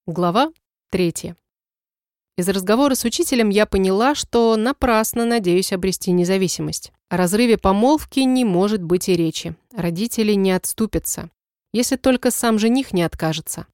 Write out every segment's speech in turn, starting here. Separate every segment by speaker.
Speaker 1: Глава 3. Из разговора с учителем я поняла, что напрасно надеюсь обрести независимость. О разрыве помолвки не может быть и речи. Родители не отступятся, если только сам жених не откажется.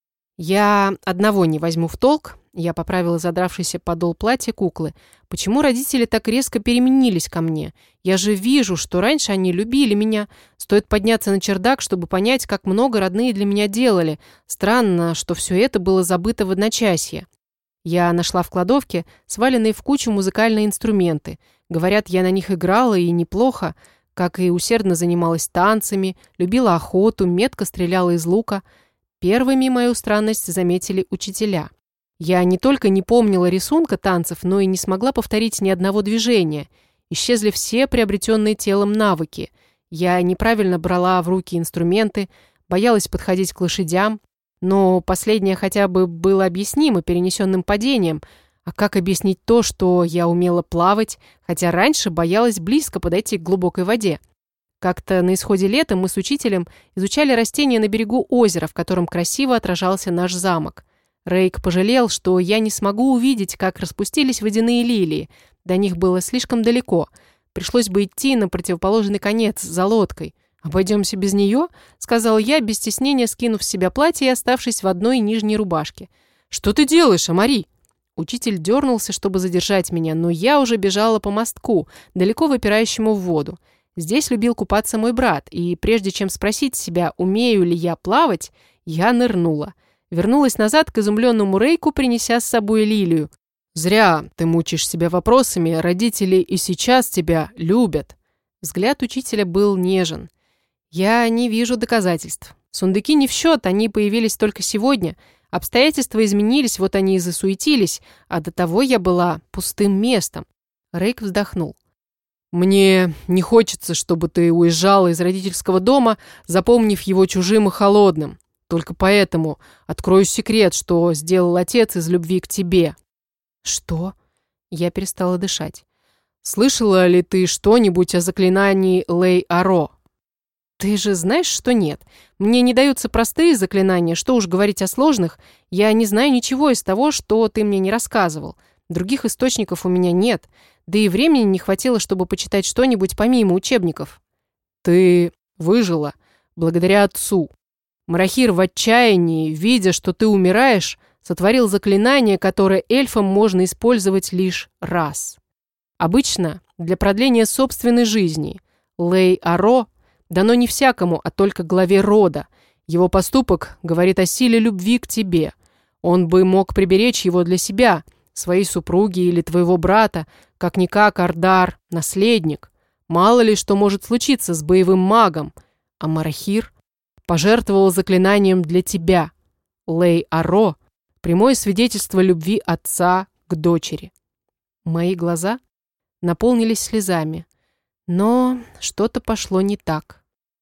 Speaker 1: Я одного не возьму в толк. Я поправила задравшийся подол платья куклы. Почему родители так резко переменились ко мне? Я же вижу, что раньше они любили меня. Стоит подняться на чердак, чтобы понять, как много родные для меня делали. Странно, что все это было забыто в одночасье. Я нашла в кладовке сваленные в кучу музыкальные инструменты. Говорят, я на них играла и неплохо, как и усердно занималась танцами, любила охоту, метко стреляла из лука. Первыми мою странность заметили учителя. Я не только не помнила рисунка танцев, но и не смогла повторить ни одного движения. Исчезли все приобретенные телом навыки. Я неправильно брала в руки инструменты, боялась подходить к лошадям. Но последнее хотя бы было объяснимо перенесенным падением. А как объяснить то, что я умела плавать, хотя раньше боялась близко подойти к глубокой воде? Как-то на исходе лета мы с учителем изучали растения на берегу озера, в котором красиво отражался наш замок. Рейк пожалел, что я не смогу увидеть, как распустились водяные лилии. До них было слишком далеко. Пришлось бы идти на противоположный конец за лодкой. «Обойдемся без нее?» — сказал я, без стеснения скинув с себя платье и оставшись в одной нижней рубашке. «Что ты делаешь, Амари?» Учитель дернулся, чтобы задержать меня, но я уже бежала по мостку, далеко выпирающему в воду. Здесь любил купаться мой брат, и прежде чем спросить себя, умею ли я плавать, я нырнула. Вернулась назад к изумленному Рейку, принеся с собой лилию. «Зря ты мучаешь себя вопросами, родители и сейчас тебя любят». Взгляд учителя был нежен. «Я не вижу доказательств. Сундуки не в счет, они появились только сегодня. Обстоятельства изменились, вот они и засуетились, а до того я была пустым местом». Рейк вздохнул. «Мне не хочется, чтобы ты уезжала из родительского дома, запомнив его чужим и холодным. Только поэтому открою секрет, что сделал отец из любви к тебе». «Что?» Я перестала дышать. «Слышала ли ты что-нибудь о заклинании Лей-Аро?» «Ты же знаешь, что нет. Мне не даются простые заклинания, что уж говорить о сложных. Я не знаю ничего из того, что ты мне не рассказывал. Других источников у меня нет. Да и времени не хватило, чтобы почитать что-нибудь помимо учебников». «Ты выжила благодаря отцу. Марахир в отчаянии, видя, что ты умираешь, сотворил заклинание, которое эльфам можно использовать лишь раз. Обычно для продления собственной жизни. Лей-Аро дано не всякому, а только главе рода. Его поступок говорит о силе любви к тебе. Он бы мог приберечь его для себя, своей супруги или твоего брата, как-никак Ардар – наследник. Мало ли что может случиться с боевым магом, а Марахир пожертвовал заклинанием для тебя. Лей-Аро – прямое свидетельство любви отца к дочери». Мои глаза наполнились слезами, но что-то пошло не так.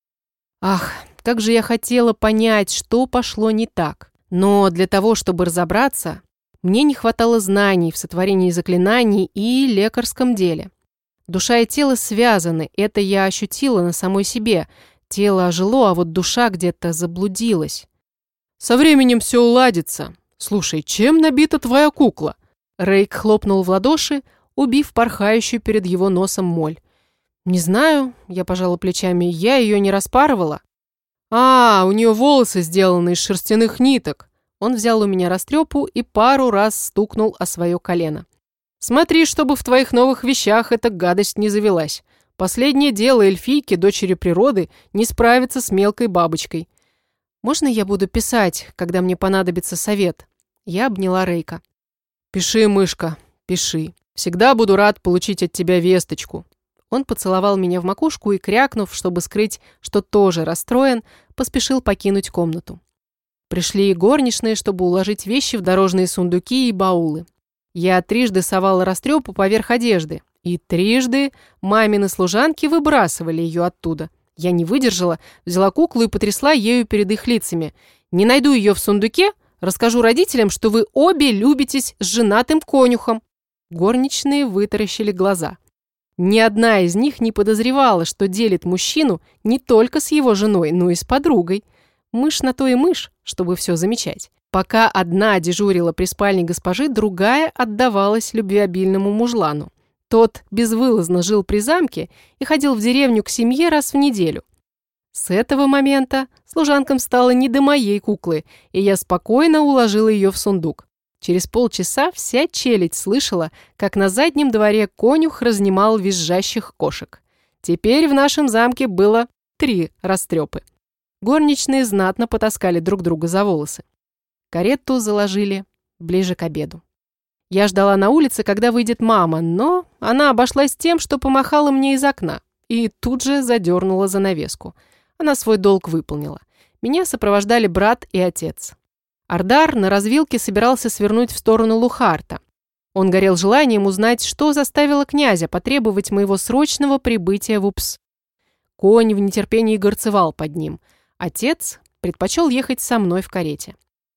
Speaker 1: Ах, как же я хотела понять, что пошло не так. Но для того, чтобы разобраться, мне не хватало знаний в сотворении заклинаний и лекарском деле. Душа и тело связаны, это я ощутила на самой себе. Тело ожило, а вот душа где-то заблудилась. «Со временем все уладится. Слушай, чем набита твоя кукла?» Рейк хлопнул в ладоши, убив порхающую перед его носом моль. «Не знаю», — я пожала плечами, — «я ее не распарывала». «А, у нее волосы сделаны из шерстяных ниток». Он взял у меня растрепу и пару раз стукнул о свое колено. «Смотри, чтобы в твоих новых вещах эта гадость не завелась. Последнее дело эльфийки, дочери природы, не справиться с мелкой бабочкой». «Можно я буду писать, когда мне понадобится совет?» Я обняла Рейка. «Пиши, мышка, пиши. Всегда буду рад получить от тебя весточку». Он поцеловал меня в макушку и, крякнув, чтобы скрыть, что тоже расстроен, поспешил покинуть комнату. Пришли и горничные, чтобы уложить вещи в дорожные сундуки и баулы. Я трижды совала растрепу поверх одежды, и трижды мамины служанки выбрасывали ее оттуда. Я не выдержала, взяла куклу и потрясла ею перед их лицами. «Не найду ее в сундуке, расскажу родителям, что вы обе любитесь с женатым конюхом». Горничные вытаращили глаза. Ни одна из них не подозревала, что делит мужчину не только с его женой, но и с подругой. Мышь на то и мышь, чтобы все замечать. Пока одна дежурила при спальне госпожи, другая отдавалась любвеобильному мужлану. Тот безвылазно жил при замке и ходил в деревню к семье раз в неделю. С этого момента служанкам стало не до моей куклы, и я спокойно уложила ее в сундук. Через полчаса вся челядь слышала, как на заднем дворе конюх разнимал визжащих кошек. Теперь в нашем замке было 3 растрепы. Горничные знатно потаскали друг друга за волосы. Карету заложили ближе к обеду. Я ждала на улице, когда выйдет мама, но она обошлась тем, что помахала мне из окна и тут же задернула занавеску. Она свой долг выполнила. Меня сопровождали брат и отец. Ардар на развилке собирался свернуть в сторону Лухарта. Он горел желанием узнать, что заставило князя потребовать моего срочного прибытия в Упс. Конь в нетерпении горцевал под ним. Отец предпочел ехать со мной в карете.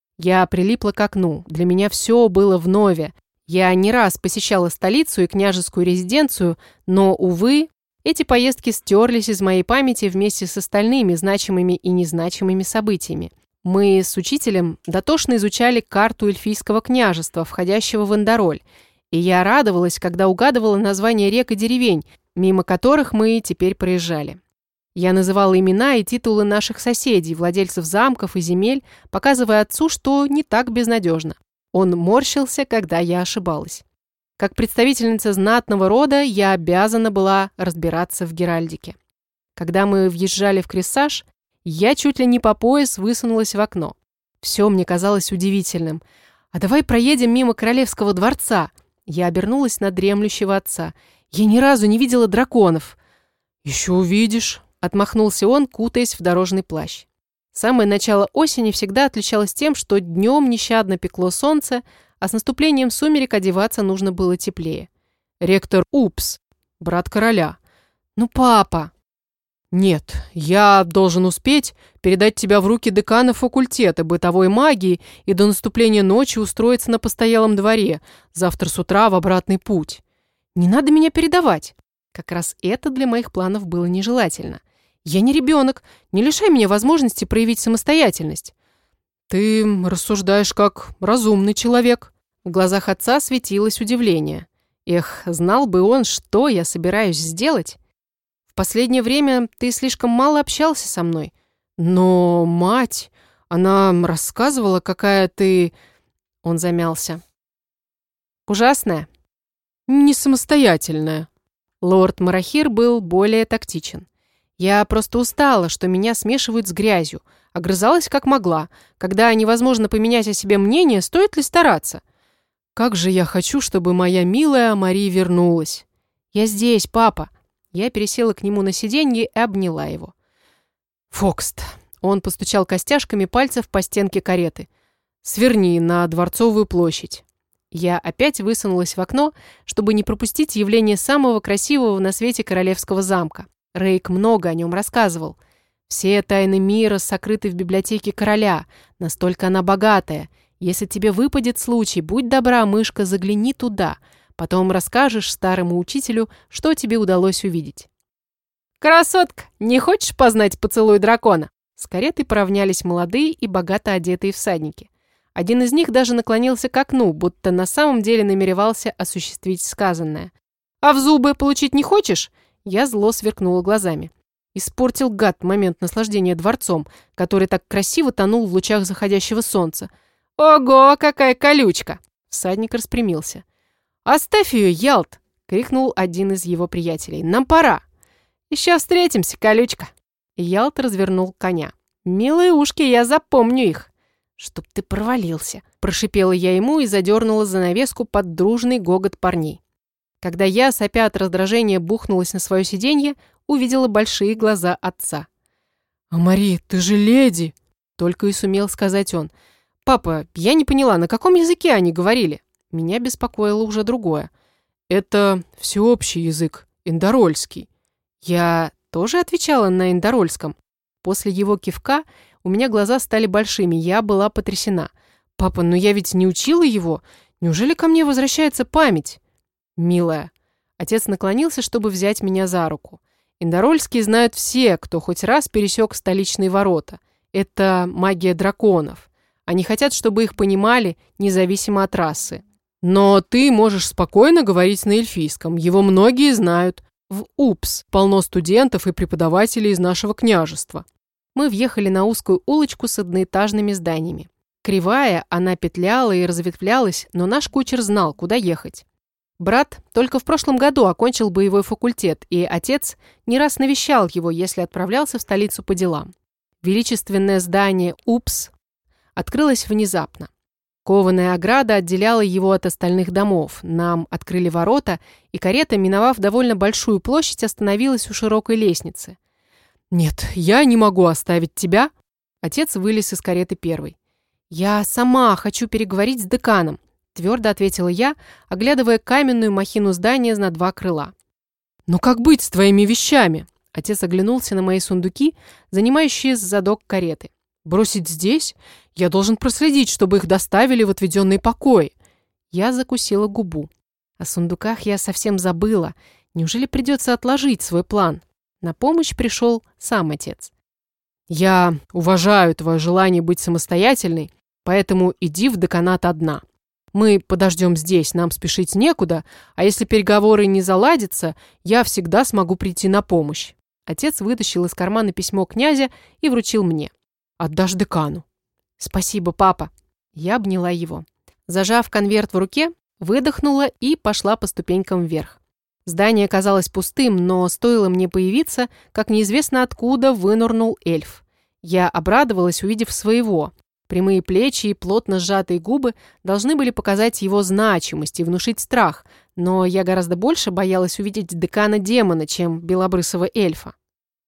Speaker 1: Я прилипла к окну. Для меня все было вновь. Я не раз посещала столицу и княжескую резиденцию, но, увы, эти поездки стерлись из моей памяти вместе с остальными значимыми и незначимыми событиями. Мы с учителем дотошно изучали карту эльфийского княжества, входящего в Эндороль, и я радовалась, когда угадывала названия рек и деревень, мимо которых мы теперь проезжали. Я называла имена и титулы наших соседей, владельцев замков и земель, показывая отцу, что не так безнадежно. Он морщился, когда я ошибалась. Как представительница знатного рода я обязана была разбираться в геральдике. Когда мы въезжали в Крессаж, я чуть ли не по пояс высунулась в окно. Все мне казалось удивительным. «А давай проедем мимо Королевского дворца». Я обернулась на дремлющего отца. «Я ни разу не видела драконов». «Еще увидишь», — отмахнулся он, кутаясь в дорожный плащ. Самое начало осени всегда отличалось тем, что днем нещадно пекло солнце, а с наступлением сумерек одеваться нужно было теплее. «Ректор Упс, брат короля». «Ну, папа!» «Нет, я должен успеть передать тебя в руки декана факультета бытовой магии и до наступления ночи устроиться на постоялом дворе, завтра с утра в обратный путь». «Не надо меня передавать». Как раз это для моих планов было нежелательно. «Я не ребенок, не лишай меня возможности проявить самостоятельность». «Ты рассуждаешь как разумный человек». В глазах отца светилось удивление. Эх, знал бы он, что я собираюсь сделать. «В последнее время ты слишком мало общался со мной». «Но мать, она рассказывала, какая ты...» Он замялся. «Ужасная?» «Не самостоятельная». Лорд Марахир был более тактичен. «Я просто устала, что меня смешивают с грязью. Огрызалась как могла. Когда невозможно поменять о себе мнение, стоит ли стараться? Как же я хочу, чтобы моя милая Мари вернулась. Я здесь, папа». Я пересела к нему на сиденье и обняла его. «Фокст». Он постучал костяшками пальцев по стенке кареты. «Сверни на Дворцовую площадь». Я опять высунулась в окно, чтобы не пропустить явление самого красивого на свете королевского замка. Рейк много о нем рассказывал. Все тайны мира сокрыты в библиотеке короля, настолько она богатая. Если тебе выпадет случай, будь добра, мышка, загляни туда. Потом расскажешь старому учителю, что тебе удалось увидеть. «Красотка, не хочешь познать поцелуй дракона?» С каретой поравнялись молодые и богато одетые всадники. Один из них даже наклонился к окну, будто на самом деле намеревался осуществить сказанное. «А в зубы получить не хочешь?» Я зло сверкнула глазами. Испортил гад момент наслаждения дворцом, который так красиво тонул в лучах заходящего солнца. «Ого, какая колючка!» Всадник распрямился. «Оставь ее, Ялт!» — крикнул один из его приятелей. «Нам пора!» «Еще встретимся, колючка!» Ялт развернул коня. «Милые ушки, я запомню их!» «Чтоб ты провалился!» — прошипела я ему и задернула занавеску под дружный гогот парней. Когда я, сопя от раздражения, бухнулась на свое сиденье, увидела большие глаза отца. «А Мари, ты же леди!» — только и сумел сказать он. «Папа, я не поняла, на каком языке они говорили?» Меня беспокоило уже другое. «Это всеобщий язык, эндорольский». Я тоже отвечала на эндорольском. После его кивка у меня глаза стали большими, я была потрясена. «Папа, но я ведь не учила его. Неужели ко мне возвращается память?» «Милая». Отец наклонился, чтобы взять меня за руку. Эндорольские знают все, кто хоть раз пересек столичные ворота. Это магия драконов. Они хотят, чтобы их понимали, независимо от расы. Но ты можешь спокойно говорить на эльфийском, его многие знают. В УПС полно студентов и преподавателей из нашего княжества. Мы въехали на узкую улочку с одноэтажными зданиями. Кривая, она петляла и разветвлялась, но наш кучер знал, куда ехать. Брат только в прошлом году окончил боевой факультет, и отец не раз навещал его, если отправлялся в столицу по делам. Величественное здание УПС открылось внезапно. Кованая ограда отделяла его от остальных домов. Нам открыли ворота, и карета, миновав довольно большую площадь, остановилась у широкой лестницы. «Нет, я не могу оставить тебя». Отец вылез из кареты первый. «Я сама хочу переговорить с деканом», твердо ответила я, оглядывая каменную махину здания на два крыла. «Ну как быть с твоими вещами?» Отец оглянулся на мои сундуки, занимающие задок кареты. «Бросить здесь? Я должен проследить, чтобы их доставили в отведенные покои». Я закусила губу. О сундуках я совсем забыла. Неужели придется отложить свой план? На помощь пришел сам отец. «Я уважаю твое желание быть самостоятельной, поэтому иди в деканат одна. Мы подождем здесь, нам спешить некуда, а если переговоры не заладятся, я всегда смогу прийти на помощь». Отец вытащил из кармана письмо князя и вручил мне. «Отдашь декану». «Спасибо, папа». Я обняла его. Зажав конверт в руке, выдохнула и пошла по ступенькам вверх. Здание казалось пустым, но стоило мне появиться, как неизвестно откуда вынырнул эльф. Я обрадовалась, увидев своего. Прямые плечи и плотно сжатые губы должны были показать его значимость и внушить страх, но я гораздо больше боялась увидеть декана демона, чем белобрысого эльфа.